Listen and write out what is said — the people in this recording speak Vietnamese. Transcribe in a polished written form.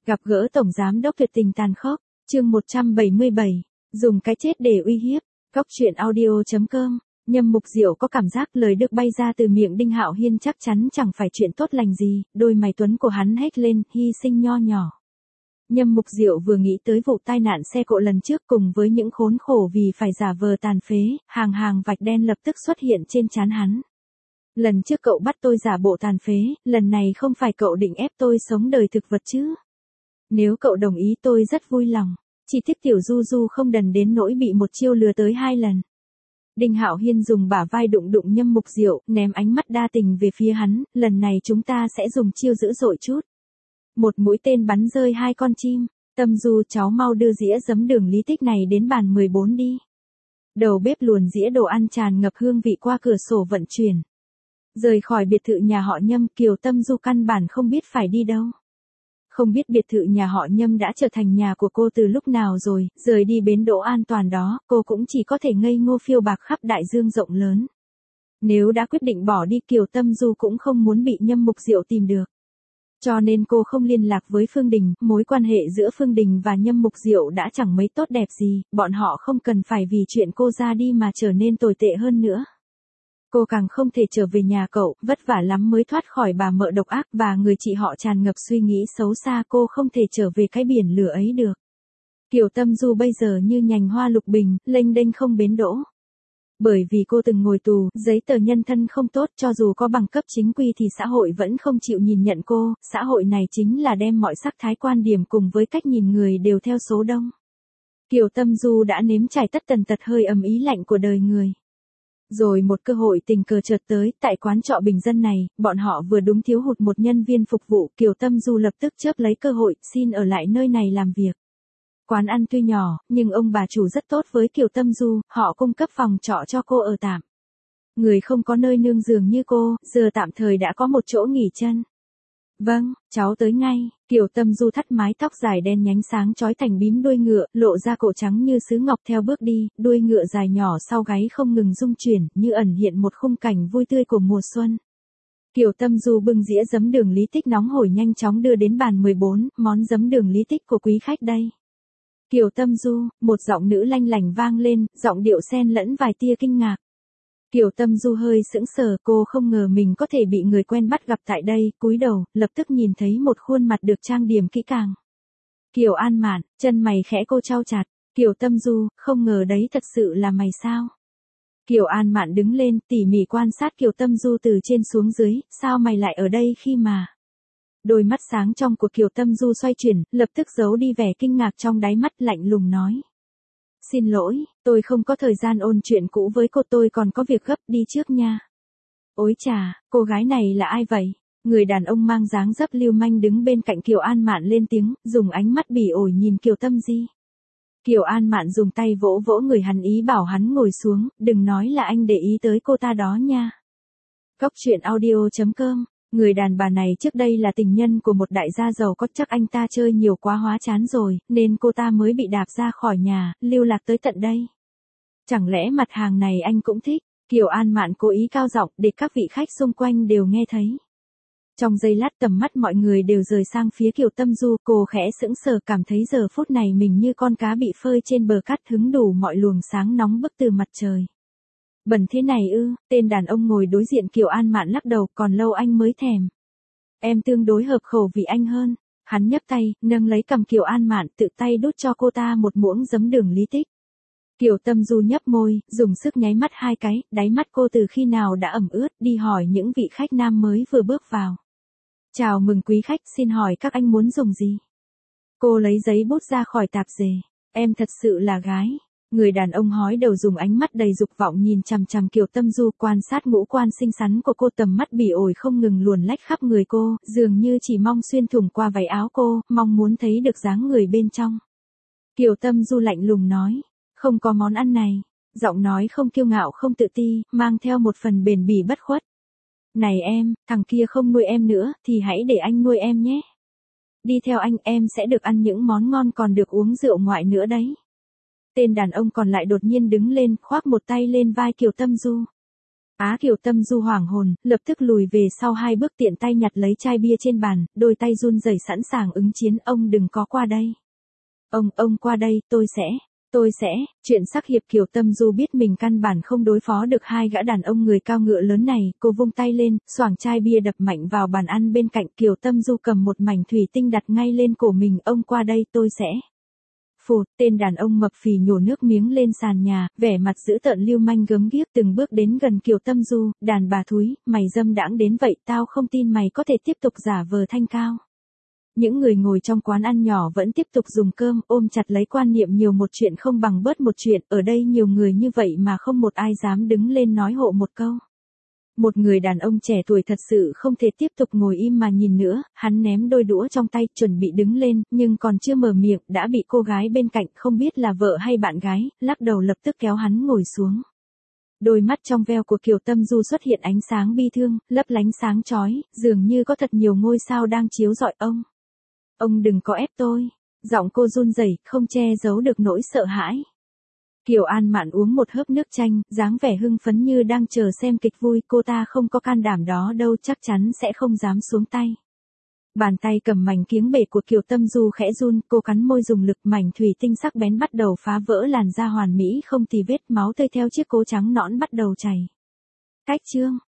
Gặp gỡ Tổng Giám đốc tuyệt tình tàn khốc, chương 177, dùng cái chết để uy hiếp, Cóc truyện audio.com. Nhâm Mục Diệu có cảm giác lời được bay ra từ miệng Đinh Hạo Hiên chắc chắn chẳng phải chuyện tốt lành gì, đôi mày tuấn của hắn hét lên, hy sinh nho nhỏ. Nhâm Mục Diệu vừa nghĩ tới vụ tai nạn xe cộ lần trước cùng với những khốn khổ vì phải giả vờ tàn phế, hàng vạch đen lập tức xuất hiện trên trán hắn. Lần trước cậu bắt tôi giả bộ tàn phế, lần này không phải cậu định ép tôi sống đời thực vật chứ? Nếu cậu đồng ý tôi rất vui lòng, chỉ tiếc tiểu Du Du không đần đến nỗi bị một chiêu lừa tới 2 lần. Đinh Hạo Hiên dùng bả vai đụng Nhâm Mục Diệu, ném ánh mắt đa tình về phía hắn, lần này chúng ta sẽ dùng chiêu dữ dội chút. Một mũi tên bắn rơi 2 con chim, Tâm Du cháu mau đưa dĩa giấm đường lý tích này đến bàn 14 đi. Đầu bếp luồn dĩa đồ ăn tràn ngập hương vị qua cửa sổ vận chuyển. Rời khỏi biệt thự nhà họ Nhâm, Kiều Tâm Du căn bản không biết phải đi đâu. Không biết biệt thự nhà họ Nhâm đã trở thành nhà của cô từ lúc nào rồi, rời đi bến đỗ an toàn đó, cô cũng chỉ có thể ngây ngô phiêu bạc khắp đại dương rộng lớn. Nếu đã quyết định bỏ đi, Kiều Tâm Du cũng không muốn bị Nhâm Mục Diệu tìm được. Cho nên cô không liên lạc với Phương Đình, mối quan hệ giữa Phương Đình và Nhâm Mục Diệu đã chẳng mấy tốt đẹp gì, bọn họ không cần phải vì chuyện cô ra đi mà trở nên tồi tệ hơn nữa. Cô càng không thể trở về nhà cậu, vất vả lắm mới thoát khỏi bà mợ độc ác và người chị họ tràn ngập suy nghĩ xấu xa, cô không thể trở về cái biển lửa ấy được. Kiều Tâm Du bây giờ như nhành hoa lục bình, lênh đênh không bến đỗ. Bởi vì cô từng ngồi tù, giấy tờ nhân thân không tốt, cho dù có bằng cấp chính quy thì xã hội vẫn không chịu nhìn nhận cô, xã hội này chính là đem mọi sắc thái quan điểm cùng với cách nhìn người đều theo số đông. Kiều Tâm Du đã nếm trải tất tần tật hơi ầm ý lạnh của đời người. Rồi một cơ hội tình cờ chợt tới, tại quán trọ bình dân này, bọn họ vừa đúng thiếu hụt một nhân viên phục vụ, Kiều Tâm Du lập tức chớp lấy cơ hội, xin ở lại nơi này làm việc. Quán ăn tuy nhỏ, nhưng ông bà chủ rất tốt với Kiều Tâm Du, họ cung cấp phòng trọ cho cô ở tạm. Người không có nơi nương giường như cô, giờ tạm thời đã có một chỗ nghỉ chân. Vâng, cháu tới ngay. Kiều Tâm Du thắt mái tóc dài đen nhánh sáng chói thành bím đuôi ngựa, lộ ra cổ trắng như sứ ngọc theo bước đi, đuôi ngựa dài nhỏ sau gáy không ngừng rung chuyển, như ẩn hiện một khung cảnh vui tươi của mùa xuân. Kiều Tâm Du bưng dĩa giấm đường lý tích nóng hổi nhanh chóng đưa đến bàn 14, món giấm đường lý tích của quý khách đây. Kiều Tâm Du, một giọng nữ lanh lảnh vang lên, giọng điệu xen lẫn vài tia kinh ngạc. Kiều Tâm Du hơi sững sờ, cô không ngờ mình có thể bị người quen bắt gặp tại đây, cúi đầu, lập tức nhìn thấy một khuôn mặt được trang điểm kỹ càng. Kiều An Mạn, chân mày khẽ cô chau chặt, Kiều Tâm Du, không ngờ đấy thật sự là mày sao? Kiều An Mạn đứng lên, tỉ mỉ quan sát Kiều Tâm Du từ trên xuống dưới, sao mày lại ở đây khi mà... Đôi mắt sáng trong của Kiều Tâm Du xoay chuyển, lập tức giấu đi vẻ kinh ngạc trong đáy mắt, lạnh lùng nói. Xin lỗi, tôi không có thời gian ôn chuyện cũ với cô, tôi còn có việc gấp, đi trước nha. Ôi chà, cô gái này là ai vậy? Người đàn ông mang dáng dấp lưu manh đứng bên cạnh Kiều An Mạn lên tiếng, dùng ánh mắt bỉ ổi nhìn Kiều Tâm Du. Kiều An Mạn dùng tay vỗ vỗ người hắn, ý bảo hắn ngồi xuống, đừng nói là anh để ý tới cô ta đó nha. Cóc truyện audio.com. Người đàn bà này trước đây là tình nhân của một đại gia giàu có, chắc anh ta chơi nhiều quá hóa chán rồi, nên cô ta mới bị đạp ra khỏi nhà, lưu lạc tới tận đây. Chẳng lẽ mặt hàng này anh cũng thích? Kiều An Mạn cố ý cao giọng để các vị khách xung quanh đều nghe thấy. Trong giây lát tầm mắt mọi người đều rời sang phía Kiều Tâm Du, cô khẽ sững sờ, cảm thấy giờ phút này mình như con cá bị phơi trên bờ cát, hứng đủ mọi luồng sáng nóng bức từ mặt trời. Bẩn thế này ư? Tên đàn ông ngồi đối diện Kiều An Mạn lắc đầu, còn lâu anh mới thèm. Em tương đối hợp khẩu vị anh hơn. Hắn nhấc tay, nâng lấy cằm Kiều An Mạn, tự tay đút cho cô ta một muỗng giấm đường lý tích. Kiều Tâm Du nhấp môi, dùng sức nháy mắt 2 cái, đáy mắt cô từ khi nào đã ẩm ướt, đi hỏi những vị khách nam mới vừa bước vào. Chào mừng quý khách, xin hỏi các anh muốn dùng gì? Cô lấy giấy bút ra khỏi tạp dề. Em thật sự là gái. Người đàn ông hói đầu dùng ánh mắt đầy dục vọng nhìn chằm chằm Kiều Tâm Du, quan sát ngũ quan xinh xắn của cô, tầm mắt bỉ ổi không ngừng luồn lách khắp người cô, dường như chỉ mong xuyên thủng qua váy áo cô, mong muốn thấy được dáng người bên trong. Kiều Tâm Du lạnh lùng nói, không có món ăn này. Giọng nói không kiêu ngạo không tự ti, mang theo một phần bền bỉ bất khuất. Này em, thằng kia không nuôi em nữa, thì hãy để anh nuôi em nhé. Đi theo anh, em sẽ được ăn những món ngon còn được uống rượu ngoại nữa đấy. Tên đàn ông còn lại đột nhiên đứng lên, khoác một tay lên vai Kiều Tâm Du. Kiều Tâm Du hoảng hồn, lập tức lùi về sau 2 bước tiện tay nhặt lấy chai bia trên bàn, đôi tay run rẩy sẵn sàng ứng chiến, ông đừng có qua đây. Ông qua đây, tôi sẽ, chuyện sắc hiệp. Kiều Tâm Du biết mình căn bản không đối phó được 2 gã đàn ông người cao ngựa lớn này, cô vung tay lên, xoảng chai bia đập mạnh vào bàn ăn bên cạnh. Kiều Tâm Du cầm một mảnh thủy tinh đặt ngay lên cổ mình, ông qua đây tôi sẽ. Phụt, tên đàn ông mập phì nhổ nước miếng lên sàn nhà, vẻ mặt dữ tợn lưu manh gớm ghiếc từng bước đến gần Kiều Tâm Du, đàn bà thúi, mày dâm đãng đến vậy tao không tin mày có thể tiếp tục giả vờ thanh cao. Những người ngồi trong quán ăn nhỏ vẫn tiếp tục dùng cơm, ôm chặt lấy quan niệm nhiều một chuyện không bằng bớt một chuyện, ở đây nhiều người như vậy mà không một ai dám đứng lên nói hộ một câu. Một người đàn ông trẻ tuổi thật sự không thể tiếp tục ngồi im mà nhìn nữa, hắn ném đôi đũa trong tay, chuẩn bị đứng lên, nhưng còn chưa mở miệng, đã bị cô gái bên cạnh, không biết là vợ hay bạn gái, lắc đầu lập tức kéo hắn ngồi xuống. Đôi mắt trong veo của Kiều Tâm Du xuất hiện ánh sáng bi thương, lấp lánh sáng chói, dường như có thật nhiều ngôi sao đang chiếu rọi ông. Ông đừng có ép tôi. Giọng cô run rẩy, không che giấu được nỗi sợ hãi. Kiều An Mạn uống một hớp nước chanh, dáng vẻ hưng phấn như đang chờ xem kịch vui, cô ta không có can đảm đó đâu, chắc chắn sẽ không dám xuống tay. Bàn tay cầm mảnh kiếng bể của Kiều Tâm Du khẽ run, cô cắn môi dùng lực, mảnh thủy tinh sắc bén bắt đầu phá vỡ làn da hoàn mỹ không tì vết, máu tươi theo chiếc cố trắng nõn bắt đầu chảy. Cách chương